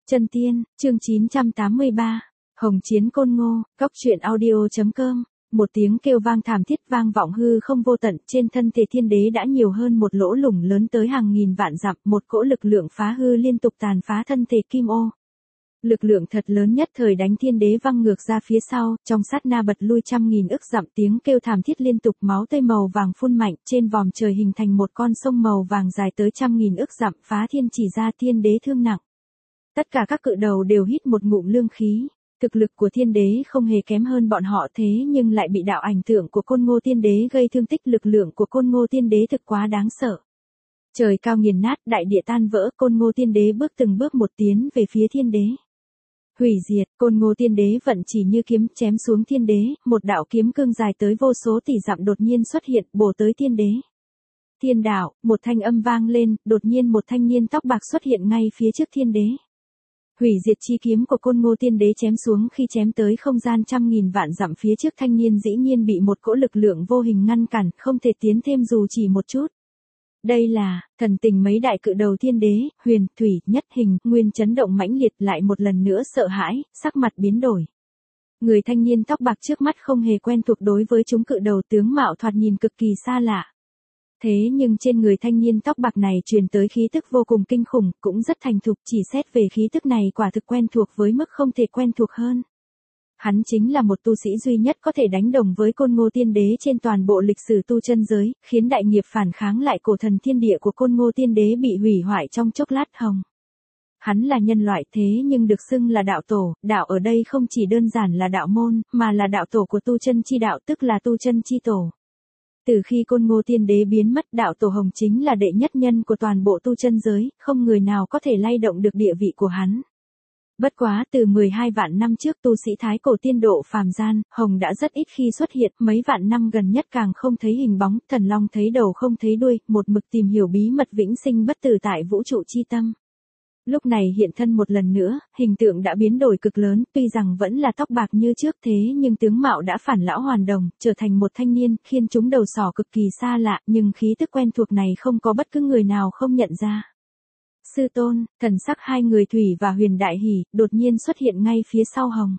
Chân Tiên, chương 983, Hồng Chiến Côn Ngô, Góc truyện audio.com. Một tiếng kêu vang thảm thiết vang vọng hư không vô tận, trên thân thể thiên đế đã nhiều hơn một lỗ lủng lớn tới hàng nghìn vạn dặm, một cỗ lực lượng phá hư liên tục tàn phá thân thể Kim Ô. Lực lượng thật lớn nhất thời đánh thiên đế văng ngược ra phía sau, trong sát na bật lui trăm nghìn ức dặm, tiếng kêu thảm thiết liên tục, máu tươi màu vàng phun mạnh, trên vòm trời hình thành một con sông màu vàng dài tới trăm nghìn ức dặm, phá thiên chỉ ra, thiên đế thương nặng. Tất cả các cự đầu đều hít một ngụm lương khí. Thực lực của thiên đế không hề kém hơn bọn họ, thế nhưng lại bị đạo ảnh tượng của Côn Ngô Tiên Đế gây thương tích. Lực lượng của Côn Ngô Tiên Đế thực quá đáng sợ. Trời cao nghiền nát, đại địa tan vỡ, Côn Ngô Tiên Đế bước từng bước một tiến về phía thiên đế. Hủy diệt, Côn Ngô Tiên Đế vận chỉ như kiếm chém xuống thiên đế, một đạo kiếm cương dài tới vô số tỷ dặm đột nhiên xuất hiện, bổ tới thiên đế. Thiên đạo, một thanh âm vang lên, đột nhiên một thanh niên tóc bạc xuất hiện ngay phía trước thiên đế. Hủy diệt chi kiếm của Côn Ngô Tiên Đế chém xuống, khi chém tới không gian trăm nghìn vạn dặm phía trước thanh niên dĩ nhiên bị một cỗ lực lượng vô hình ngăn cản, không thể tiến thêm dù chỉ một chút. Đây là, thần tình mấy đại cự đầu thiên đế, Huyền, Thủy, Nhất, Hình, Nguyên chấn động mãnh liệt, lại một lần nữa sợ hãi, sắc mặt biến đổi. Người thanh niên tóc bạc trước mắt không hề quen thuộc đối với chúng cự đầu, tướng mạo thoạt nhìn cực kỳ xa lạ. Thế nhưng trên người thanh niên tóc bạc này truyền tới khí tức vô cùng kinh khủng, cũng rất thành thục, chỉ xét về khí tức này quả thực quen thuộc với mức không thể quen thuộc hơn. Hắn chính là một tu sĩ duy nhất có thể đánh đồng với Côn Ngô Tiên Đế trên toàn bộ lịch sử tu chân giới, khiến đại nghiệp phản kháng lại cổ thần thiên địa của Côn Ngô Tiên Đế bị hủy hoại trong chốc lát hồng. Hắn là nhân loại thế nhưng được xưng là đạo tổ, đạo ở đây không chỉ đơn giản là đạo môn, mà là đạo tổ của tu chân chi đạo, tức là tu chân chi tổ. Từ khi Côn Ngô Tiên Đế biến mất, đạo tổ Hồng chính là đệ nhất nhân của toàn bộ tu chân giới, không người nào có thể lay động được địa vị của hắn. Bất quá, từ 12 vạn năm trước tu sĩ thái cổ tiên độ phàm gian, Hồng đã rất ít khi xuất hiện, mấy vạn năm gần nhất càng không thấy hình bóng, thần long thấy đầu không thấy đuôi, một mực tìm hiểu bí mật vĩnh sinh bất tử tại vũ trụ chi tâm. Lúc này hiện thân một lần nữa, hình tượng đã biến đổi cực lớn, tuy rằng vẫn là tóc bạc như trước thế nhưng tướng mạo đã phản lão hoàn đồng, trở thành một thanh niên, khiến chúng đầu sỏ cực kỳ xa lạ, nhưng khí tức quen thuộc này không có bất cứ người nào không nhận ra. Sư tôn, thần sắc hai người Thủy và Huyền đại hỉ, đột nhiên xuất hiện ngay phía sau Hồng.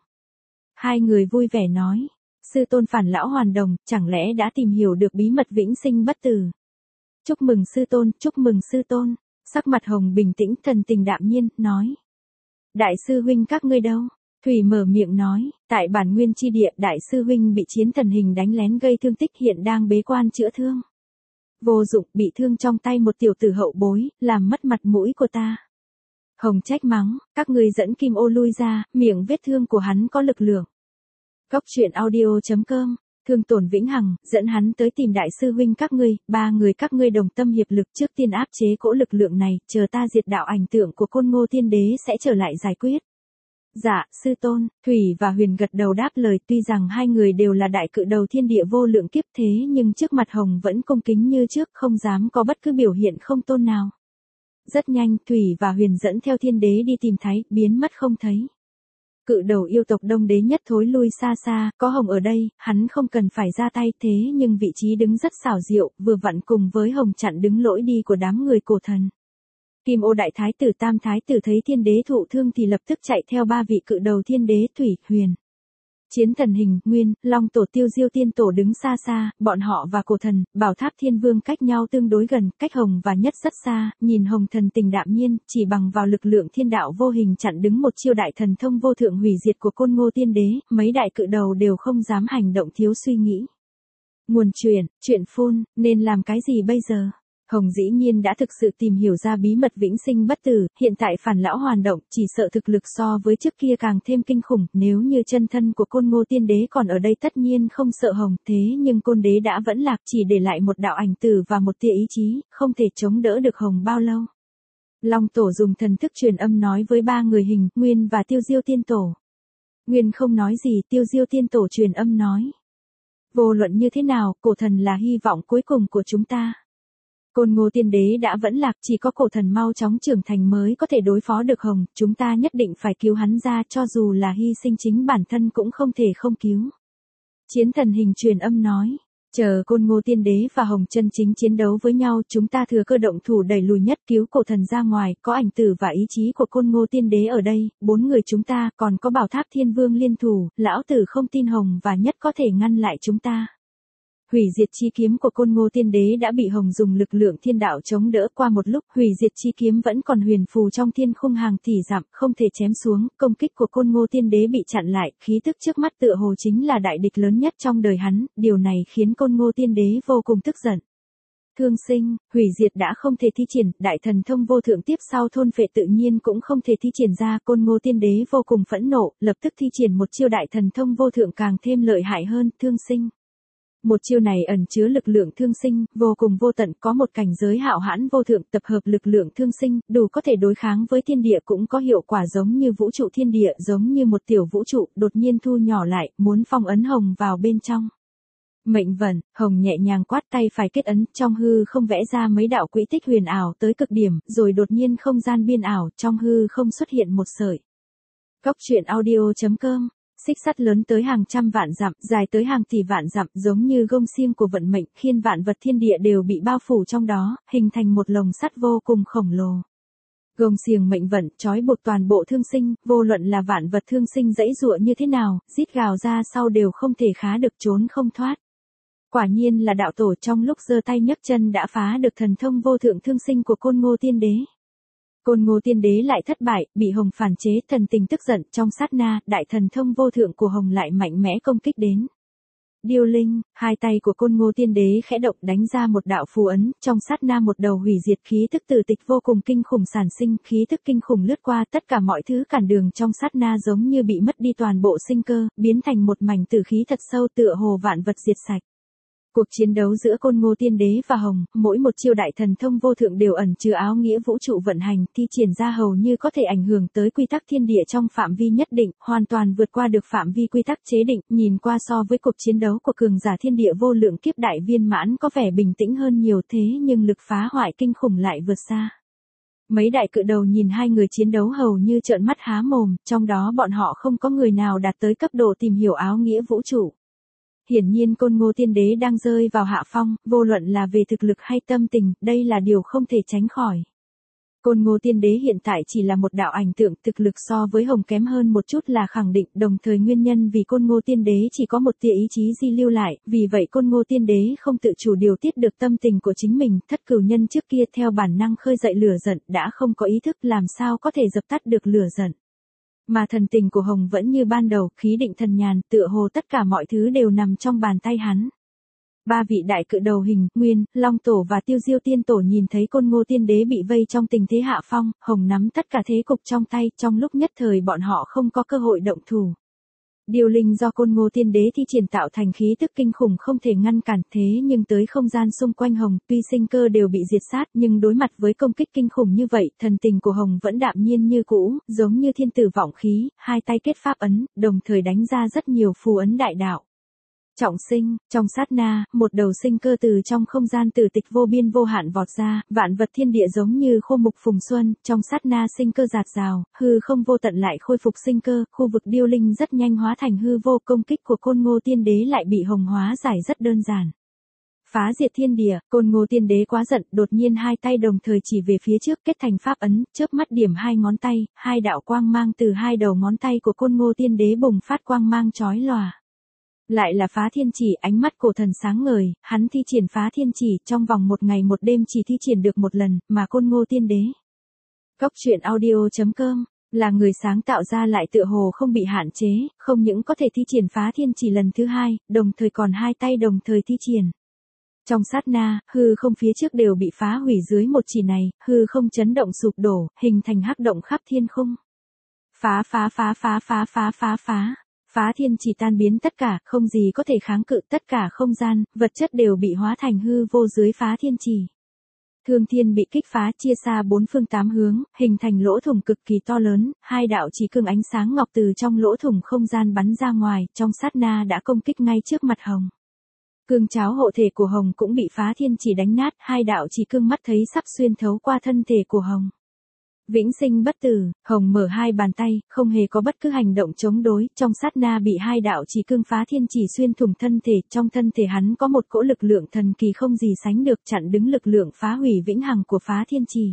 Hai người vui vẻ nói, sư tôn phản lão hoàn đồng, chẳng lẽ đã tìm hiểu được bí mật vĩnh sinh bất tử. Chúc mừng sư tôn, chúc mừng sư tôn. Sắc mặt Hồng bình tĩnh, thần tình đạm nhiên, nói. Đại sư huynh các ngươi đâu? Thủy mở miệng nói, tại bản nguyên chi địa, đại sư huynh bị chiến thần hình đánh lén gây thương tích, hiện đang bế quan chữa thương. Vô dụng, bị thương trong tay một tiểu tử hậu bối, làm mất mặt mũi của ta. Hồng trách mắng, các ngươi dẫn Kim Ô lui ra, miệng vết thương của hắn có lực lượng. Góc truyện audio.com. Thương tổn vĩnh hằng, dẫn hắn tới tìm đại sư huynh các ngươi, ba người các ngươi đồng tâm hiệp lực trước tiên áp chế cỗ lực lượng này, chờ ta diệt đạo ảnh tượng của Côn Ngô Tiên Đế sẽ trở lại giải quyết. Dạ, sư tôn, Thủy và Huyền gật đầu đáp lời, tuy rằng hai người đều là đại cự đầu thiên địa vô lượng kiếp thế nhưng trước mặt Hồng vẫn cung kính như trước, không dám có bất cứ biểu hiện không tôn nào. Rất nhanh, Thủy và Huyền dẫn theo thiên đế đi tìm Thái, biến mất không thấy. Cự đầu yêu tộc Đông Đế nhất thối lui xa xa, có Hồng ở đây, hắn không cần phải ra tay, thế nhưng vị trí đứng rất xảo diệu, vừa vặn cùng với Hồng chặn đứng lối đi của đám người cổ thần. Kim Ô đại thái tử Tam thái tử thấy thiên đế thụ thương thì lập tức chạy theo ba vị cự đầu thiên đế Thủy, Huyền. Chiến thần hình, Nguyên, Long tổ Tiêu Diêu tiên tổ đứng xa xa, bọn họ và cổ thần, Bảo Tháp Thiên Vương cách nhau tương đối gần, cách Hồng và Nhất rất xa, nhìn Hồng thần tình đạm nhiên, chỉ bằng vào lực lượng thiên đạo vô hình chặn đứng một chiêu đại thần thông vô thượng hủy diệt của Côn Ngô Tiên Đế, mấy đại cự đầu đều không dám hành động thiếu suy nghĩ. Nguồn chuyện phun, nên làm cái gì bây giờ? Hồng dĩ nhiên đã thực sự tìm hiểu ra bí mật vĩnh sinh bất tử, hiện tại phản lão hoàn động, chỉ sợ thực lực so với trước kia càng thêm kinh khủng, nếu như chân thân của Côn Ngô Tiên Đế còn ở đây tất nhiên không sợ Hồng, thế nhưng Côn Đế đã vẫn lạc, chỉ để lại một đạo ảnh tử và một tia ý chí, không thể chống đỡ được Hồng bao lâu. Long tổ dùng thần thức truyền âm nói với ba người Hình, Nguyên và Tiêu Diêu tiên tổ. Nguyên không nói gì, Tiêu Diêu tiên tổ truyền âm nói. Vô luận như thế nào, cổ thần là hy vọng cuối cùng của chúng ta. Côn Ngô Tiên Đế đã vẫn lạc, chỉ có cổ thần mau chóng trưởng thành mới có thể đối phó được Hồng, chúng ta nhất định phải cứu hắn ra, cho dù là hy sinh chính bản thân cũng không thể không cứu. Chiến thần hình truyền âm nói, Chờ Côn Ngô Tiên Đế và Hồng chân chính chiến đấu với nhau, chúng ta thừa cơ động thủ đẩy lùi nhất cứu cổ thần ra ngoài, có ảnh tử và ý chí của Côn Ngô Tiên Đế ở đây, 4 người chúng ta, còn có Bảo Tháp Thiên Vương liên thủ, lão tử không tin Hồng và Nhất có thể ngăn lại chúng ta. Hủy diệt chi kiếm của Côn Ngô Tiên Đế đã bị Hồng dùng lực lượng thiên đạo chống đỡ qua một lúc, hủy diệt chi kiếm vẫn còn huyền phù trong thiên khung hàng tỷ dặm, không thể chém xuống, công kích của Côn Ngô Tiên Đế bị chặn lại, khí tức trước mắt tựa hồ chính là đại địch lớn nhất trong đời hắn, điều này khiến Côn Ngô Tiên Đế vô cùng tức giận. Thương sinh, hủy diệt đã không thể thi triển, đại thần thông vô thượng tiếp sau thôn phệ tự nhiên cũng không thể thi triển ra, Côn Ngô Tiên Đế vô cùng phẫn nộ, lập tức thi triển một chiêu đại thần thông vô thượng càng thêm lợi hại hơn, thương sinh. Một chiêu này ẩn chứa lực lượng thương sinh, vô cùng vô tận, có một cảnh giới hạo hãn vô thượng, tập hợp lực lượng thương sinh, đủ có thể đối kháng với thiên địa, cũng có hiệu quả giống như vũ trụ thiên địa, giống như một tiểu vũ trụ, đột nhiên thu nhỏ lại, muốn phong ấn Hồng vào bên trong. Mệnh vận, Hồng nhẹ nhàng quát tay phải kết ấn, trong hư không vẽ ra mấy đạo quỹ tích huyền ảo tới cực điểm, rồi đột nhiên không gian biên ảo, trong hư không xuất hiện một sợi. Góc truyện audio.com. Xích sắt lớn tới hàng trăm vạn dặm, dài tới hàng tỷ vạn dặm, giống như gông xiềng của vận mệnh, khiến vạn vật thiên địa đều bị bao phủ trong đó, hình thành một lồng sắt vô cùng khổng lồ. Gông xiềng mệnh vận trói buộc toàn bộ thương sinh, vô luận là vạn vật thương sinh dãy dụa như thế nào, rít gào ra sau đều không thể khá được, trốn không thoát. Quả nhiên là đạo tổ trong lúc giơ tay nhấc chân đã phá được thần thông vô thượng thương sinh của Côn Ngô Tiên Đế. Côn Ngô Tiên Đế lại thất bại, bị Hồng phản chế, thần tình tức giận, trong sát na, đại thần thông vô thượng của Hồng lại mạnh mẽ công kích đến. Điêu linh, hai tay của Côn Ngô Tiên Đế khẽ động đánh ra một đạo phù ấn, trong sát na một đầu hủy diệt khí tức tử tịch vô cùng kinh khủng sản sinh, khí tức kinh khủng lướt qua tất cả mọi thứ cản đường trong sát na giống như bị mất đi toàn bộ sinh cơ, biến thành một mảnh tử khí thật sâu tựa hồ vạn vật diệt sạch. Cuộc chiến đấu giữa Côn Ngô Tiên Đế và Hồng, mỗi một chiêu đại thần thông vô thượng đều ẩn chứa áo nghĩa vũ trụ vận hành, thi triển ra hầu như có thể ảnh hưởng tới quy tắc thiên địa trong phạm vi nhất định, hoàn toàn vượt qua được phạm vi quy tắc chế định, nhìn qua so với cuộc chiến đấu của cường giả thiên địa vô lượng kiếp đại viên mãn có vẻ bình tĩnh hơn nhiều, thế nhưng lực phá hoại kinh khủng lại vượt xa. Mấy đại cự đầu nhìn hai người chiến đấu hầu như trợn mắt há mồm, trong đó bọn họ không có người nào đạt tới cấp độ tìm hiểu áo nghĩa vũ trụ. Hiển nhiên Côn Ngô Tiên Đế đang rơi vào hạ phong, vô luận là về thực lực hay tâm tình, đây là điều không thể tránh khỏi. Côn Ngô Tiên Đế hiện tại chỉ là một đạo ảnh tượng, thực lực so với Hồng kém hơn một chút là khẳng định, đồng thời nguyên nhân vì Côn Ngô Tiên Đế chỉ có một tia ý chí di lưu lại, vì vậy Côn Ngô Tiên Đế không tự chủ điều tiết được tâm tình của chính mình, Thất Cửu Nhân trước kia theo bản năng khơi dậy lửa giận, đã không có ý thức làm sao có thể dập tắt được lửa giận. Mà thần tình của Hồng vẫn như ban đầu, khí định thần nhàn, tựa hồ tất cả mọi thứ đều nằm trong bàn tay hắn. Ba vị đại cự đầu Hình, Nguyên, Long Tổ và Tiêu Diêu Tiên Tổ nhìn thấy Côn Ngô Tiên Đế bị vây trong tình thế hạ phong, Hồng nắm tất cả thế cục trong tay, trong lúc nhất thời bọn họ không có cơ hội động thủ. Điều linh do Côn Ngô Tiên Đế thi triển tạo thành khí tức kinh khủng không thể ngăn cản, thế nhưng tới không gian xung quanh Hồng, tuy sinh cơ đều bị diệt sát, nhưng đối mặt với công kích kinh khủng như vậy, thần tình của Hồng vẫn đạm nhiên như cũ, giống như thiên tử vọng khí, hai tay kết pháp ấn, đồng thời đánh ra rất nhiều phù ấn đại đạo. Trọng sinh, trong sát na, một đầu sinh cơ từ trong không gian tử tịch vô biên vô hạn vọt ra, vạn vật thiên địa giống như khô mục phùng xuân, trong sát na sinh cơ rạt rào, hư không vô tận lại khôi phục sinh cơ, khu vực điêu linh rất nhanh hóa thành hư vô, công kích của Côn Ngô Tiên Đế lại bị Hồng hóa giải rất đơn giản. Phá diệt thiên địa, Côn Ngô Tiên Đế quá giận, đột nhiên hai tay đồng thời chỉ về phía trước kết thành pháp ấn, chớp mắt điểm hai ngón tay, hai đạo quang mang từ hai đầu ngón tay của Côn Ngô Tiên Đế bùng phát quang mang chói lòa. Lại là phá thiên chỉ, ánh mắt cổ thần sáng ngời, hắn thi triển phá thiên chỉ, trong vòng một ngày một đêm chỉ thi triển được một lần, mà Côn Ngô Tiên Đế. Góc truyện audio.com, là người sáng tạo ra lại tựa hồ không bị hạn chế, không những có thể thi triển phá thiên chỉ lần thứ hai, đồng thời còn hai tay đồng thời thi triển. Trong sát na, hư không phía trước đều bị phá hủy dưới một chỉ này, hư không chấn động sụp đổ, hình thành hắc động khắp thiên khung. Phá. Phá thiên chỉ tan biến tất cả, không gì có thể kháng cự, tất cả không gian, vật chất đều bị hóa thành hư vô dưới phá thiên chỉ. Thương thiên bị kích phá chia xa bốn phương tám hướng, hình thành lỗ thủng cực kỳ to lớn, hai đạo chỉ cương ánh sáng ngọc từ trong lỗ thủng không gian bắn ra ngoài, trong sát na đã công kích ngay trước mặt Hồng. Cương cháo hộ thể của Hồng cũng bị phá thiên chỉ đánh nát, hai đạo chỉ cương mắt thấy sắp xuyên thấu qua thân thể của Hồng. Vĩnh sinh bất tử, Hồng mở hai bàn tay, không hề có bất cứ hành động chống đối, trong sát na bị hai đạo chỉ cương phá thiên chỉ xuyên thủng thân thể, trong thân thể hắn có một cỗ lực lượng thần kỳ không gì sánh được chặn đứng lực lượng phá hủy vĩnh hằng của phá thiên chỉ.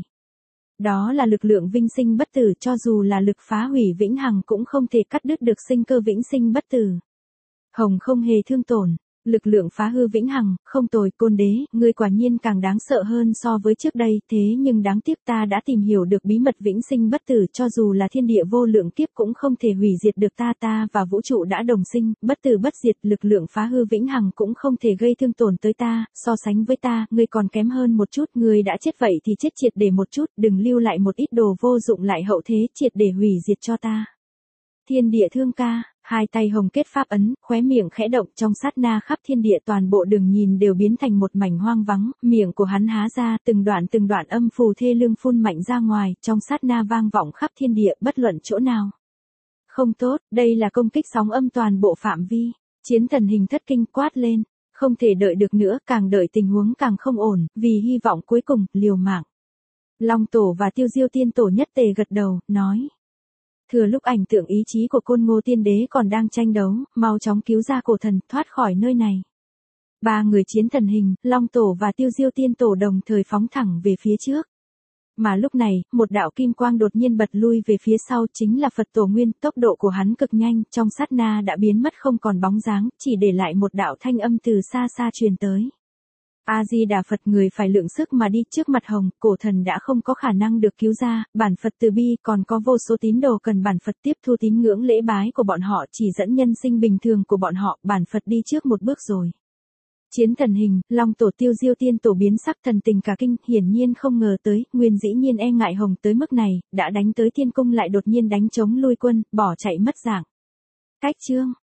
Đó là lực lượng vinh sinh bất tử, cho dù là lực phá hủy vĩnh hằng cũng không thể cắt đứt được sinh cơ vĩnh sinh bất tử. Hồng không hề thương tổn. Lực lượng phá hư vĩnh hằng, không tồi, Côn Đế, ngươi quả nhiên càng đáng sợ hơn so với trước đây, thế nhưng đáng tiếc ta đã tìm hiểu được bí mật vĩnh sinh bất tử, cho dù là thiên địa vô lượng kiếp cũng không thể hủy diệt được ta và vũ trụ đã đồng sinh, bất tử bất diệt, lực lượng phá hư vĩnh hằng cũng không thể gây thương tổn tới ta, so sánh với ta, ngươi còn kém hơn một chút, ngươi đã chết vậy thì chết triệt để một chút, đừng lưu lại một ít đồ vô dụng lại hậu thế, triệt để hủy diệt cho ta. Thiên địa thương ca, hai tay Hồng kết pháp ấn, khóe miệng khẽ động, trong sát na khắp thiên địa toàn bộ đường nhìn đều biến thành một mảnh hoang vắng, miệng của hắn há ra, từng đoạn âm phù thê lương phun mạnh ra ngoài, trong sát na vang vọng khắp thiên địa, bất luận chỗ nào. Không tốt, đây là công kích sóng âm toàn bộ phạm vi. Chiến thần hình thất kinh quát lên, không thể đợi được nữa, càng đợi tình huống càng không ổn, vì hy vọng cuối cùng, liều mạng. Long Tổ và Tiêu Diêu Tiên Tổ nhất tề gật đầu, nói. Thừa lúc ảnh tượng ý chí của Côn Ngô Tiên Đế còn đang tranh đấu, mau chóng cứu ra cổ thần, thoát khỏi nơi này. Ba người chiến thần hình, Long Tổ và Tiêu Diêu Tiên Tổ đồng thời phóng thẳng về phía trước. Mà lúc này, một đạo kim quang đột nhiên bật lui về phía sau, chính là Phật Tổ Nguyên, tốc độ của hắn cực nhanh, trong sát na đã biến mất không còn bóng dáng, chỉ để lại một đạo thanh âm từ xa xa truyền tới. A-di-đà Phật, người phải lượng sức mà đi, trước mặt Hồng, cổ thần đã không có khả năng được cứu ra, bản Phật từ bi, còn có vô số tín đồ cần bản Phật tiếp thu tín ngưỡng lễ bái của bọn họ, chỉ dẫn nhân sinh bình thường của bọn họ, bản Phật đi trước một bước rồi. Chiến thần hình, Long Tổ Tiêu Diêu Tiên Tổ biến sắc thần tình cả kinh, hiển nhiên không ngờ tới, nguyên dĩ nhiên e ngại Hồng tới mức này, đã đánh tới thiên cung lại đột nhiên đánh chống lui quân, bỏ chạy mất dạng. Cách chương.